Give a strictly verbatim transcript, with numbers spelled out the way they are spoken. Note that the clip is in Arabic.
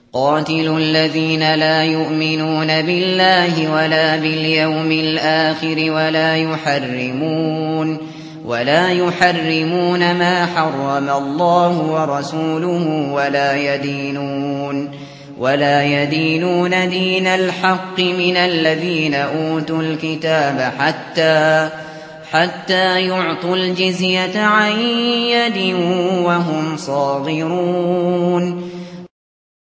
قاتلوا الذين لا يؤمنون بالله ولا باليوم الآخر ولا يحرمون ولا يحرمون ما حرم الله ورسوله ولا يدينون ولا يدينون دين الحق من الذين أوتوا الكتاب حتى حتى يعطوا الجزية عن يد وهم صاغرون